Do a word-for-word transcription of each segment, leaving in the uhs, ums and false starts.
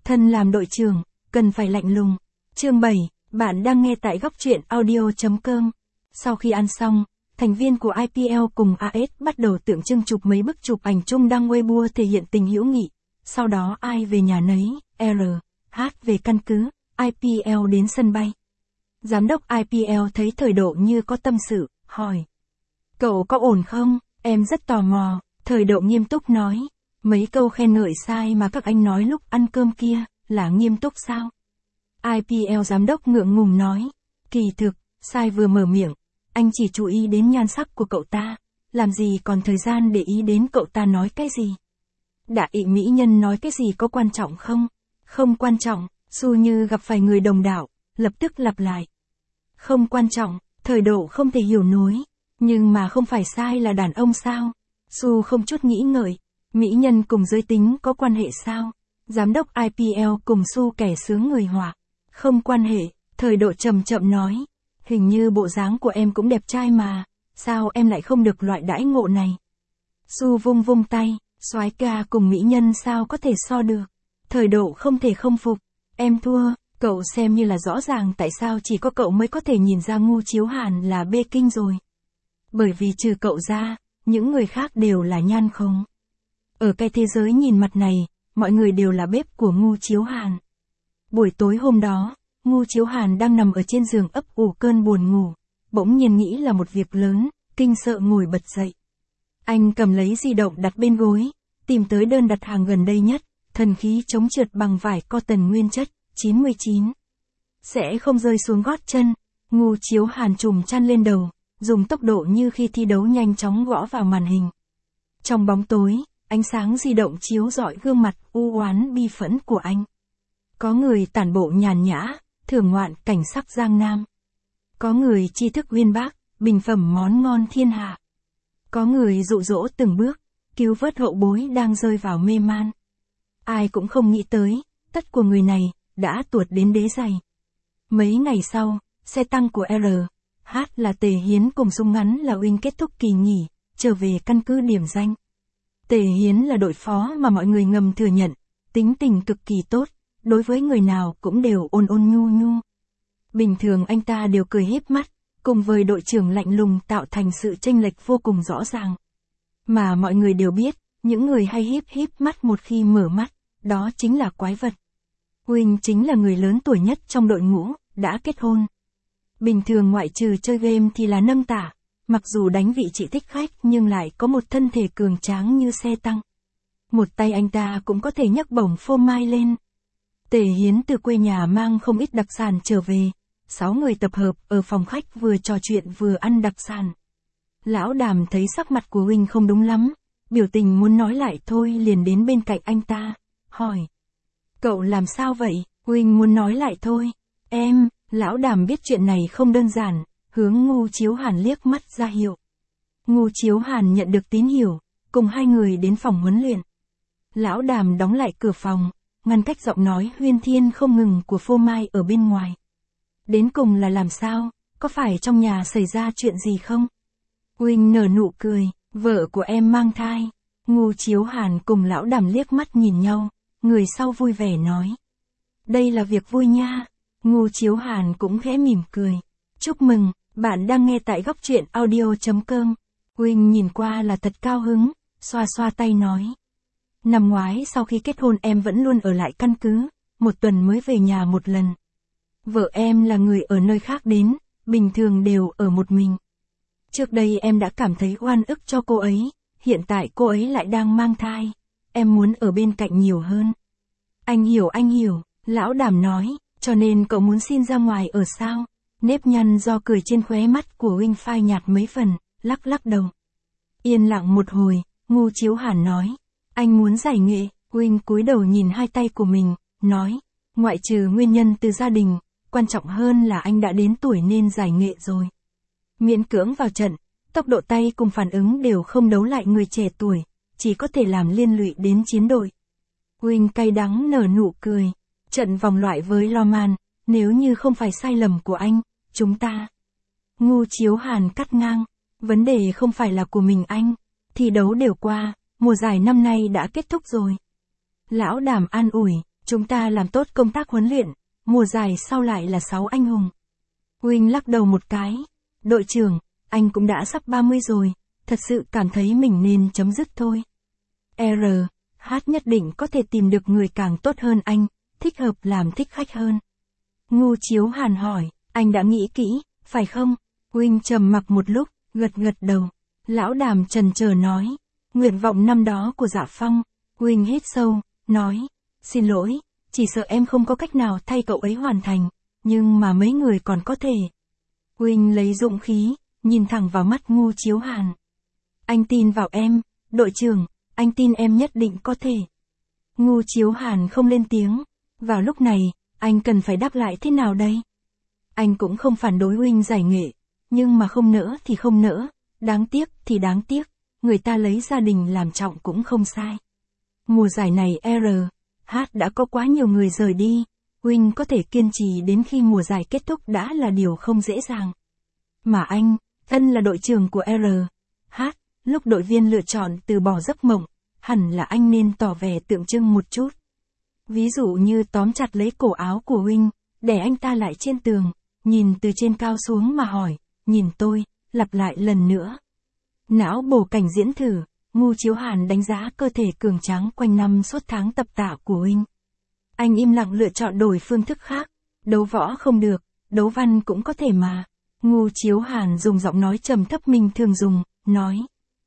Thân làm đội trưởng, cần phải lạnh lùng. Chương bảy, bạn đang nghe tại góc truyện audio.com. Sau khi ăn xong, thành viên của i pê lờ cùng a ét bắt đầu tượng trưng chụp mấy bức chụp ảnh chung đăng Weibo thể hiện tình hữu nghị. Sau đó ai về nhà nấy, R, H về căn cứ, i pê lờ đến sân bay. Giám đốc i pê lờ thấy Thời Độ như có tâm sự, hỏi. Cậu có ổn không? Em rất tò mò. Thời Độ nghiêm túc nói. Mấy câu khen ngợi sai mà các anh nói lúc ăn cơm kia, là nghiêm túc sao? i pê lờ giám đốc ngượng ngùng nói. Kỳ thực, sai vừa mở miệng, anh chỉ chú ý đến nhan sắc của cậu ta, làm gì còn thời gian để ý đến cậu ta nói cái gì. Đại ị mỹ nhân nói cái gì có quan trọng không? Không quan trọng. Su như gặp phải người đồng đạo, lập tức lặp lại. Không quan trọng. Thời Độ không thể hiểu nổi. Nhưng mà không phải sai là đàn ông sao? Su không chút nghĩ ngợi. Mỹ nhân cùng giới tính có quan hệ sao? Giám đốc i pê lờ cùng Su kẻ sướng người họa. Không quan hệ. Thời Độ chậm chậm nói. Hình như bộ dáng của em cũng đẹp trai mà. Sao em lại không được loại đãi ngộ này? Su vung vung tay. Soái ca cùng mỹ nhân sao có thể so được? Thời Độ không thể không phục. Em thua. Cậu xem như là rõ ràng tại sao chỉ có cậu mới có thể nhìn ra Ngu Chiếu Hàn là bê kinh rồi. Bởi vì trừ cậu ra, những người khác đều là nhan khống. Ở cái thế giới nhìn mặt này, mọi người đều là bếp của Ngu Chiếu Hàn. Buổi tối hôm đó, Ngu Chiếu Hàn đang nằm ở trên giường ấp ủ cơn buồn ngủ, bỗng nhiên nghĩ là một việc lớn, kinh sợ ngồi bật dậy. Anh cầm lấy di động đặt bên gối, tìm tới đơn đặt hàng gần đây nhất, thần khí chống trượt bằng vải cotton nguyên chất, chín mươi chín. Sẽ không rơi xuống gót chân. Ngu Chiếu Hàn trùm chăn lên đầu, dùng tốc độ như khi thi đấu nhanh chóng gõ vào màn hình. Trong bóng tối, ánh sáng di động chiếu rọi gương mặt u oán bi phẫn của anh. Có người tản bộ nhàn nhã, thưởng ngoạn cảnh sắc Giang Nam. Có người tri thức uyên bác, bình phẩm món ngon thiên hạ. Có người dụ dỗ từng bước, cứu vớt hậu bối đang rơi vào mê man. Ai cũng không nghĩ tới, tất của người này đã tuột đến đế giày. Mấy ngày sau, xe tăng của R, H là Tề Hiến cùng súng ngắn là Uinh kết thúc kỳ nghỉ, trở về căn cứ điểm danh. Tề Hiến là đội phó mà mọi người ngầm thừa nhận, tính tình cực kỳ tốt, đối với người nào cũng đều ôn ôn nhu nhu. Bình thường anh ta đều cười híp mắt, cùng với đội trưởng lạnh lùng tạo thành sự chênh lệch vô cùng rõ ràng. Mà mọi người đều biết, những người hay híp híp mắt một khi mở mắt, đó chính là quái vật. Uinh chính là người lớn tuổi nhất trong đội ngũ, đã kết hôn. Bình thường ngoại trừ chơi game thì là nâng tả, mặc dù đánh vị trí thích khách nhưng lại có một thân thể cường tráng như xe tăng. Một tay anh ta cũng có thể nhấc bổng phô mai lên. Tề Hiến từ quê nhà mang không ít đặc sản trở về, sáu người tập hợp ở phòng khách vừa trò chuyện vừa ăn đặc sản. Lão Đàm thấy sắc mặt của Uinh không đúng lắm, biểu tình muốn nói lại thôi liền đến bên cạnh anh ta, hỏi. Cậu làm sao vậy? Uinh muốn nói lại thôi. Em, Lão Đàm biết chuyện này không đơn giản, hướng Ngu Chiếu Hàn liếc mắt ra hiệu. Ngu Chiếu Hàn nhận được tín hiệu, cùng hai người đến phòng huấn luyện. Lão Đàm đóng lại cửa phòng, ngăn cách giọng nói huyên thiên không ngừng của Phô Mai ở bên ngoài. Đến cùng là làm sao? Có phải trong nhà xảy ra chuyện gì không? Uinh nở nụ cười, vợ của em mang thai. Ngu Chiếu Hàn cùng Lão Đàm liếc mắt nhìn nhau, người sau vui vẻ nói. Đây là việc vui nha. Ngu Chiếu Hàn cũng khẽ mỉm cười. Chúc mừng, bạn đang nghe tại góc truyện audio.com. Uinh nhìn qua là thật cao hứng, xoa xoa tay nói. Năm ngoái sau khi kết hôn em vẫn luôn ở lại căn cứ, một tuần mới về nhà một lần. Vợ em là người ở nơi khác đến, bình thường đều ở một mình. Trước đây em đã cảm thấy oan ức cho cô ấy, hiện tại cô ấy lại đang mang thai. Em muốn ở bên cạnh nhiều hơn. Anh hiểu anh hiểu, Lão Đàm nói, cho nên cậu muốn xin ra ngoài ở sao? Nếp nhăn do cười trên khóe mắt của Uinh phai nhạt mấy phần, lắc lắc đầu. Yên lặng một hồi, Ngu Chiếu Hàn nói, anh muốn giải nghệ. Uinh cúi đầu nhìn hai tay của mình, nói, ngoại trừ nguyên nhân từ gia đình, quan trọng hơn là anh đã đến tuổi nên giải nghệ rồi. Miễn cưỡng vào trận, tốc độ tay cùng phản ứng đều không đấu lại người trẻ tuổi, chỉ có thể làm liên lụy đến chiến đội. Uinh cay đắng nở nụ cười, trận vòng loại với Loman, nếu như không phải sai lầm của anh, chúng ta. Ngu Chiếu Hàn cắt ngang, vấn đề không phải là của mình anh, thi đấu đều qua, mùa giải năm nay đã kết thúc rồi. Lão Đàm an ủi, Chúng ta làm tốt công tác huấn luyện, mùa giải sau lại là sáu anh hùng. Wing lắc đầu một cái. Đội trưởng, anh cũng đã sắp ba mươi rồi, thật sự cảm thấy mình nên chấm dứt thôi. R. H nhất định có thể tìm được người càng tốt hơn anh, thích hợp làm thích khách hơn. Ngu Chiếu Hàn hỏi, anh đã nghĩ kỹ, phải không? Wing trầm mặc một lúc, gật gật đầu. Lão Đàm chần chờ nói, nguyện vọng năm đó của Dạ Phong. Wing hít sâu, nói, xin lỗi, chỉ sợ em không có cách nào thay cậu ấy hoàn thành, nhưng mà mấy người còn có thể. Wing lấy dũng khí, nhìn thẳng vào mắt Ngu Chiếu Hàn. Anh tin vào em, đội trưởng, anh tin em nhất định có thể. Ngu Chiếu Hàn không lên tiếng. Vào lúc này, anh cần phải đáp lại thế nào đây? Anh cũng không phản đối Wing giải nghệ, nhưng mà không nỡ thì không nỡ, đáng tiếc thì đáng tiếc, người ta lấy gia đình làm trọng cũng không sai. Mùa giải này R. H đã có quá nhiều người rời đi, Wing có thể kiên trì đến khi mùa giải kết thúc đã là điều không dễ dàng. Mà anh, thân là đội trưởng của R. H, lúc đội viên lựa chọn từ bỏ giấc mộng, hẳn là anh nên tỏ vẻ tượng trưng một chút. Ví dụ như tóm chặt lấy cổ áo của Wing, để anh ta lại trên tường, nhìn từ trên cao xuống mà hỏi, nhìn tôi, lặp lại lần nữa. Não bổ cảnh diễn thử, Ngu Chiếu Hàn đánh giá cơ thể cường tráng quanh năm suốt tháng tập tạ của Wing. Anh im lặng lựa chọn đổi phương thức khác, đấu võ không được, đấu văn cũng có thể mà. Ngu Chiếu Hàn dùng giọng nói trầm thấp mình thường dùng, nói.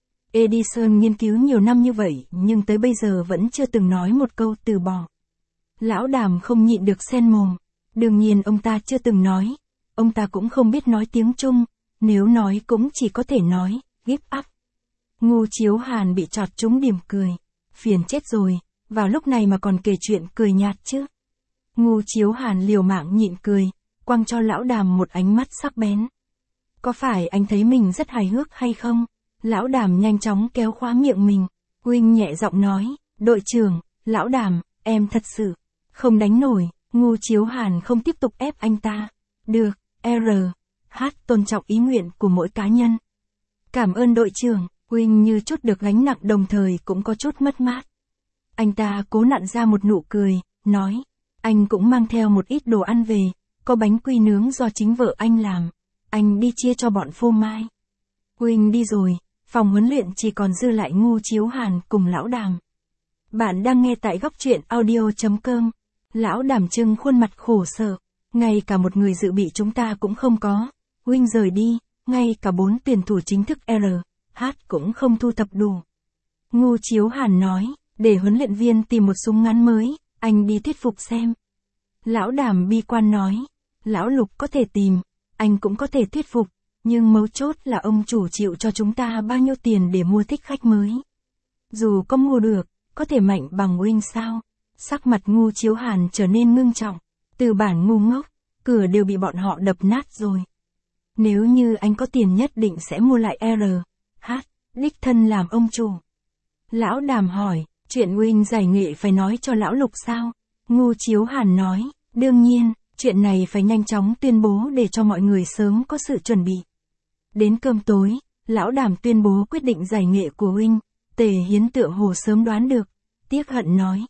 Edison nghiên cứu nhiều năm như vậy nhưng tới bây giờ vẫn chưa từng nói một câu từ bỏ. Lão Đàm không nhịn được xen mồm. Đương nhiên ông ta chưa từng nói. Ông ta cũng không biết nói tiếng Trung. Nếu nói cũng chỉ có thể nói, give up. Ngu Chiếu Hàn bị chọt trúng điểm cười. Phiền chết rồi, vào lúc này mà còn kể chuyện cười nhạt chứ. Ngu Chiếu Hàn liều mạng nhịn cười, quăng cho Lão Đàm một ánh mắt sắc bén. Có phải anh thấy mình rất hài hước hay không? Lão Đàm nhanh chóng kéo khóa miệng mình. Wing nhẹ giọng nói, đội trưởng, Lão Đàm, em thật sự không đánh nổi. Ngu Chiếu Hàn không tiếp tục ép anh ta. Được, R. H tôn trọng ý nguyện của mỗi cá nhân. Cảm ơn đội trưởng. Wing như chút được gánh nặng đồng thời cũng có chút mất mát. Anh ta cố nặn ra một nụ cười, nói, anh cũng mang theo một ít đồ ăn về, có bánh quy nướng do chính vợ anh làm. Anh đi chia cho bọn phô mai. Wing đi rồi, phòng huấn luyện chỉ còn dư lại Ngu Chiếu Hàn cùng Lão Đàm. Bạn đang nghe tại góc truyện audio chấm com. Lão Đàm trưng khuôn mặt khổ sở, ngay cả một người dự bị chúng ta cũng không có. Wing rời đi, ngay cả bốn tuyển thủ chính thức R. H cũng không thu thập đủ. Ngu Chiếu Hàn nói, để huấn luyện viên tìm một súng ngắn mới, anh đi thuyết phục xem. Lão Đàm bi quan nói, Lão Lục có thể tìm, anh cũng có thể thuyết phục, nhưng mấu chốt là ông chủ chịu cho chúng ta bao nhiêu tiền để mua thích khách mới. Dù có mua được, có thể mạnh bằng Wing sao? Sắc mặt Ngu Chiếu Hàn trở nên ngưng trọng, từ bản ngu ngốc, cửa đều bị bọn họ đập nát rồi. Nếu như anh có tiền nhất định sẽ mua lại R. H, đích thân làm ông chủ. Lão Đàm hỏi, chuyện Wing giải nghệ phải nói cho Lão Lục sao? Ngu Chiếu Hàn nói, đương nhiên, chuyện này phải nhanh chóng tuyên bố để cho mọi người sớm có sự chuẩn bị. Đến cơm tối, Lão Đàm tuyên bố quyết định giải nghệ của Wing. Tề Hiến tựa hồ sớm đoán được, tiếc hận nói.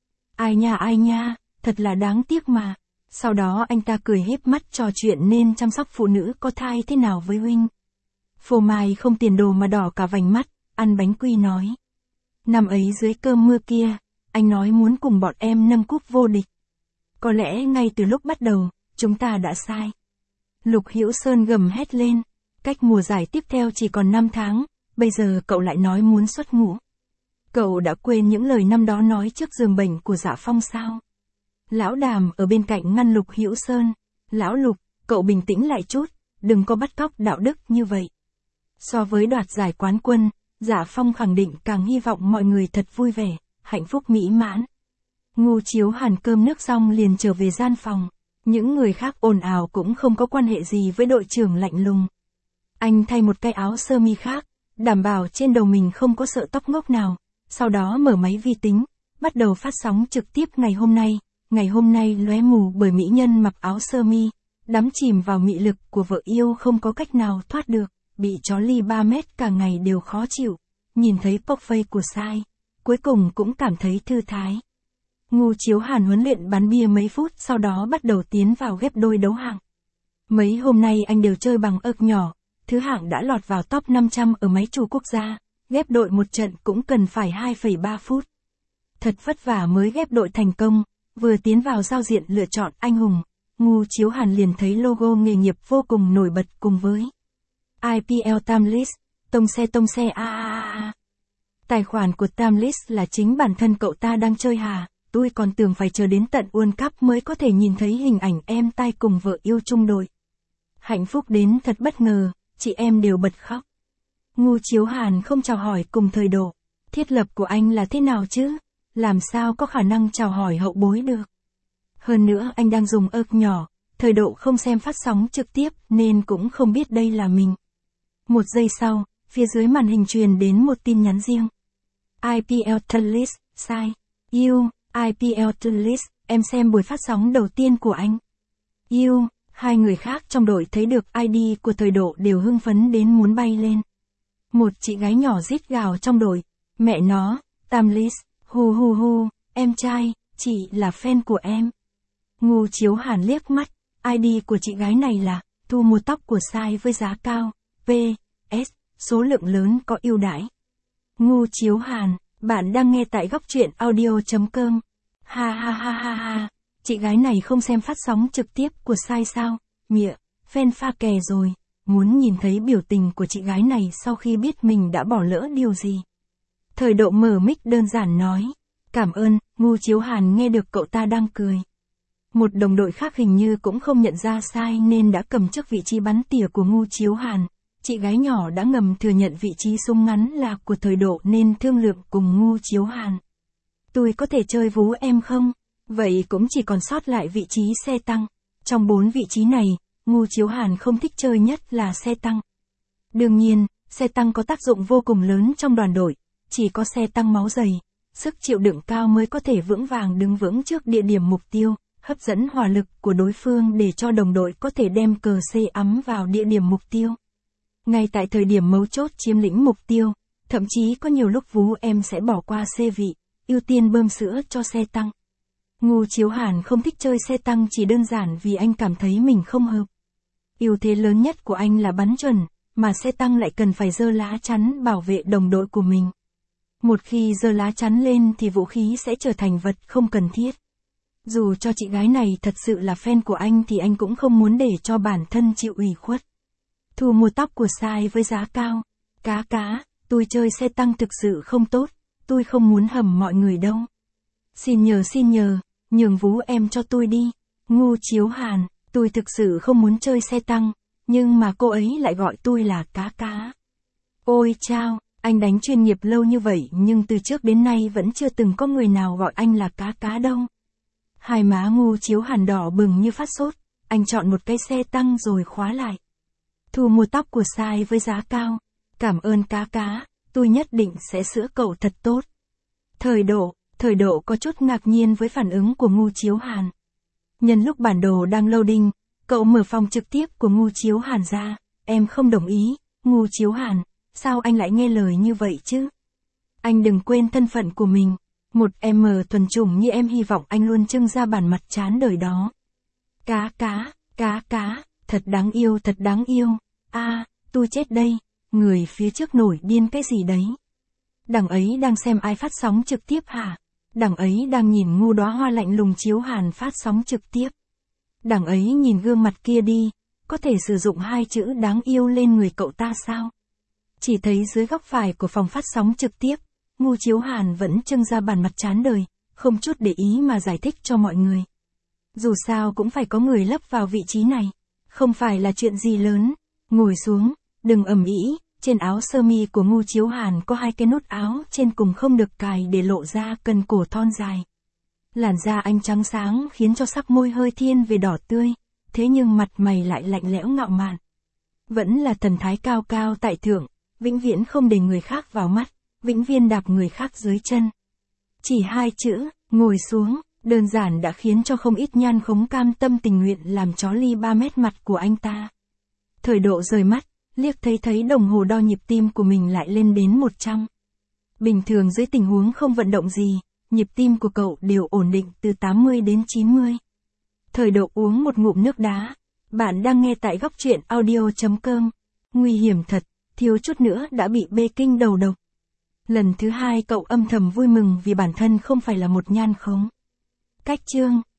Ai nha ai nha, thật là đáng tiếc mà. Sau đó anh ta cười híp mắt trò chuyện nên chăm sóc phụ nữ có thai thế nào với Wing. Phô Mai không tiền đồ mà đỏ cả vành mắt, ăn bánh quy nói. Năm ấy dưới cơm mưa kia, anh nói muốn cùng bọn em nâng cúp vô địch. Có lẽ ngay từ lúc bắt đầu, chúng ta đã sai. Lục Hữu Sơn gầm hét lên, cách mùa giải tiếp theo chỉ còn năm tháng, bây giờ cậu lại nói muốn xuất ngũ. Cậu đã quên những lời năm đó nói trước giường bệnh của Dạ Phong sao? Lão Đàm ở bên cạnh ngăn Lục Hữu Sơn. Lão Lục, cậu bình tĩnh lại chút, đừng có bắt cóc đạo đức như vậy. So với đoạt giải quán quân, Dạ Phong khẳng định càng hy vọng mọi người thật vui vẻ, hạnh phúc mỹ mãn. Ngu Chiếu Hàn cơm nước xong liền trở về gian phòng. Những người khác ồn ào cũng không có quan hệ gì với đội trưởng lạnh lùng. Anh thay một cái áo sơ mi khác, đảm bảo trên đầu mình không có sợi tóc ngốc nào. Sau đó mở máy vi tính, bắt đầu phát sóng trực tiếp ngày hôm nay. Ngày hôm nay lóe mù bởi mỹ nhân mặc áo sơ mi, đắm chìm vào mị lực của vợ yêu không có cách nào thoát được, bị chó ly ba mét cả ngày đều khó chịu. Nhìn thấy pop face của Sai, cuối cùng cũng cảm thấy thư thái. Ngô Chiếu Hàn huấn luyện bắn bia mấy phút sau đó bắt đầu tiến vào ghép đôi đấu hạng. Mấy hôm nay anh đều chơi bằng ớc nhỏ, thứ hạng đã lọt vào top năm trăm ở máy chủ quốc gia, ghép đội một trận cũng cần phải hai phẩy ba phút. Thật vất vả mới ghép đội thành công, vừa tiến vào giao diện lựa chọn anh hùng, Ngô Chiếu Hàn liền thấy logo nghề nghiệp vô cùng nổi bật cùng với i pê lờ Timelist, tông xe tông xe a a a. Tài khoản của Timelist là chính bản thân cậu ta đang chơi hà, tôi còn tưởng phải chờ đến tận World Cup mới có thể nhìn thấy hình ảnh em tay cùng vợ yêu chung đội. Hạnh phúc đến thật bất ngờ, chị em đều bật khóc. Ngô Chiếu Hàn không chào hỏi cùng Thời Độ. Thiết lập của anh là thế nào chứ? Làm sao có khả năng chào hỏi hậu bối được? Hơn nữa anh đang dùng ớc nhỏ, Thời Độ không xem phát sóng trực tiếp nên cũng không biết đây là mình. Một giây sau, phía dưới màn hình truyền đến một tin nhắn riêng. i pê lờ Timelist, sai. You, i pê lờ Timelist, em xem buổi phát sóng đầu tiên của anh. You, hai người khác trong đội thấy được i đê của Thời Độ đều hưng phấn đến muốn bay lên. Một chị gái nhỏ rít gào trong đội. Mẹ nó, Timelist, hu hu hu, em trai, chị là fan của em. Ngô Chiếu Hàn liếc mắt, i đê của chị gái này là, thu mua tóc của sai với giá cao, pê ét, số lượng lớn có ưu đãi. Ngô Chiếu Hàn, bạn đang nghe tại góc truyện audio chấm com. Ha ha ha ha ha, chị gái này không xem phát sóng trực tiếp của sai sao, mịa, fan pha kè rồi, muốn nhìn thấy biểu tình của chị gái này sau khi biết mình đã bỏ lỡ điều gì. Thời Độ mở mic đơn giản nói, cảm ơn, Ngô Chiếu Hàn nghe được cậu ta đang cười. Một đồng đội khác hình như cũng không nhận ra sai nên đã cầm trước vị trí bắn tỉa của Ngô Chiếu Hàn. Chị gái nhỏ đã ngầm thừa nhận vị trí súng ngắn là của Thời Độ nên thương lượng cùng Ngô Chiếu Hàn. Tôi có thể chơi vú em không? Vậy cũng chỉ còn sót lại vị trí xe tăng. Trong bốn vị trí này, Ngô Chiếu Hàn không thích chơi nhất là xe tăng. Đương nhiên, xe tăng có tác dụng vô cùng lớn trong đoàn đội. Chỉ có xe tăng máu dày, sức chịu đựng cao mới có thể vững vàng đứng vững trước địa điểm mục tiêu, hấp dẫn hỏa lực của đối phương để cho đồng đội có thể đem cờ C ắm vào địa điểm mục tiêu. Ngay tại thời điểm mấu chốt chiếm lĩnh mục tiêu, thậm chí có nhiều lúc vú em sẽ bỏ qua C vị, ưu tiên bơm sữa cho xe tăng. Ngô Chiếu Hàn không thích chơi xe tăng chỉ đơn giản vì anh cảm thấy mình không hợp. Ưu thế lớn nhất của anh là bắn chuẩn, mà xe tăng lại cần phải giơ lá chắn bảo vệ đồng đội của mình. Một khi giơ lá chắn lên thì vũ khí sẽ trở thành vật không cần thiết. Dù cho chị gái này thật sự là fan của anh thì anh cũng không muốn để cho bản thân chịu ủy khuất. Thu mua tóc của sai với giá cao. Cá cá, tôi chơi xe tăng thực sự không tốt, tôi không muốn hầm mọi người đâu. Xin nhờ xin nhờ, nhường vú em cho tôi đi. Ngô Chiếu Hàn, tôi thực sự không muốn chơi xe tăng, nhưng mà cô ấy lại gọi tôi là cá cá. Ôi chao, anh đánh chuyên nghiệp lâu như vậy nhưng từ trước đến nay vẫn chưa từng có người nào gọi anh là cá cá đâu. Hai má Ngô Chiếu Hàn đỏ bừng như phát sốt, anh chọn một cái xe tăng rồi khóa lại. Thu mua tóc của sai với giá cao. Cảm ơn cá cá, tôi nhất định sẽ sửa cậu thật tốt. Thời Độ, Thời Độ có chút ngạc nhiên với phản ứng của Ngô Chiếu Hàn. Nhân lúc bản đồ đang loading, cậu mở phòng trực tiếp của Ngô Chiếu Hàn ra. Em không đồng ý, Ngô Chiếu Hàn, sao anh lại nghe lời như vậy chứ? Anh đừng quên thân phận của mình. Một em thuần chủng như em hy vọng anh luôn trưng ra bản mặt chán đời đó. Cá cá, cá cá, thật đáng yêu thật đáng yêu. A, à, tôi chết đây, người phía trước nổi điên cái gì đấy? Đằng ấy đang xem ai phát sóng trực tiếp hả? Đằng ấy đang nhìn ngu đóa hoa lạnh lùng Chiếu Hàn phát sóng trực tiếp. Đằng ấy nhìn gương mặt kia đi, có thể sử dụng hai chữ đáng yêu lên người cậu ta sao? Chỉ thấy dưới góc phải của phòng phát sóng trực tiếp, Ngô Chiếu Hàn vẫn trưng ra bản mặt chán đời, không chút để ý mà giải thích cho mọi người. Dù sao cũng phải có người lấp vào vị trí này, không phải là chuyện gì lớn. Ngồi xuống, đừng ầm ĩ, trên áo sơ mi của Ngô Chiếu Hàn có hai cái nút áo trên cùng không được cài để lộ ra cần cổ thon dài. Làn da anh trắng sáng khiến cho sắc môi hơi thiên về đỏ tươi, thế nhưng mặt mày lại lạnh lẽo ngạo mạn. Vẫn là thần thái cao cao tại thượng, vĩnh viễn không để người khác vào mắt, vĩnh viễn đạp người khác dưới chân. Chỉ hai chữ, ngồi xuống, đơn giản đã khiến cho không ít nhan khống cam tâm tình nguyện làm chó ly ba mét mặt của anh ta. Thời Độ rời mắt, liếc thấy thấy đồng hồ đo nhịp tim của mình lại lên đến một trăm. Bình thường dưới tình huống không vận động gì, nhịp tim của cậu đều ổn định từ tám mươi đến chín mươi. Thời độ uống một ngụm nước đá. Bạn đang nghe tại góc truyện audio chấm com. Nguy hiểm thật, thiếu chút nữa đã bị bê kinh đầu độc. Lần thứ hai cậu âm thầm vui mừng vì bản thân không phải là một nhan khống. Cách chương.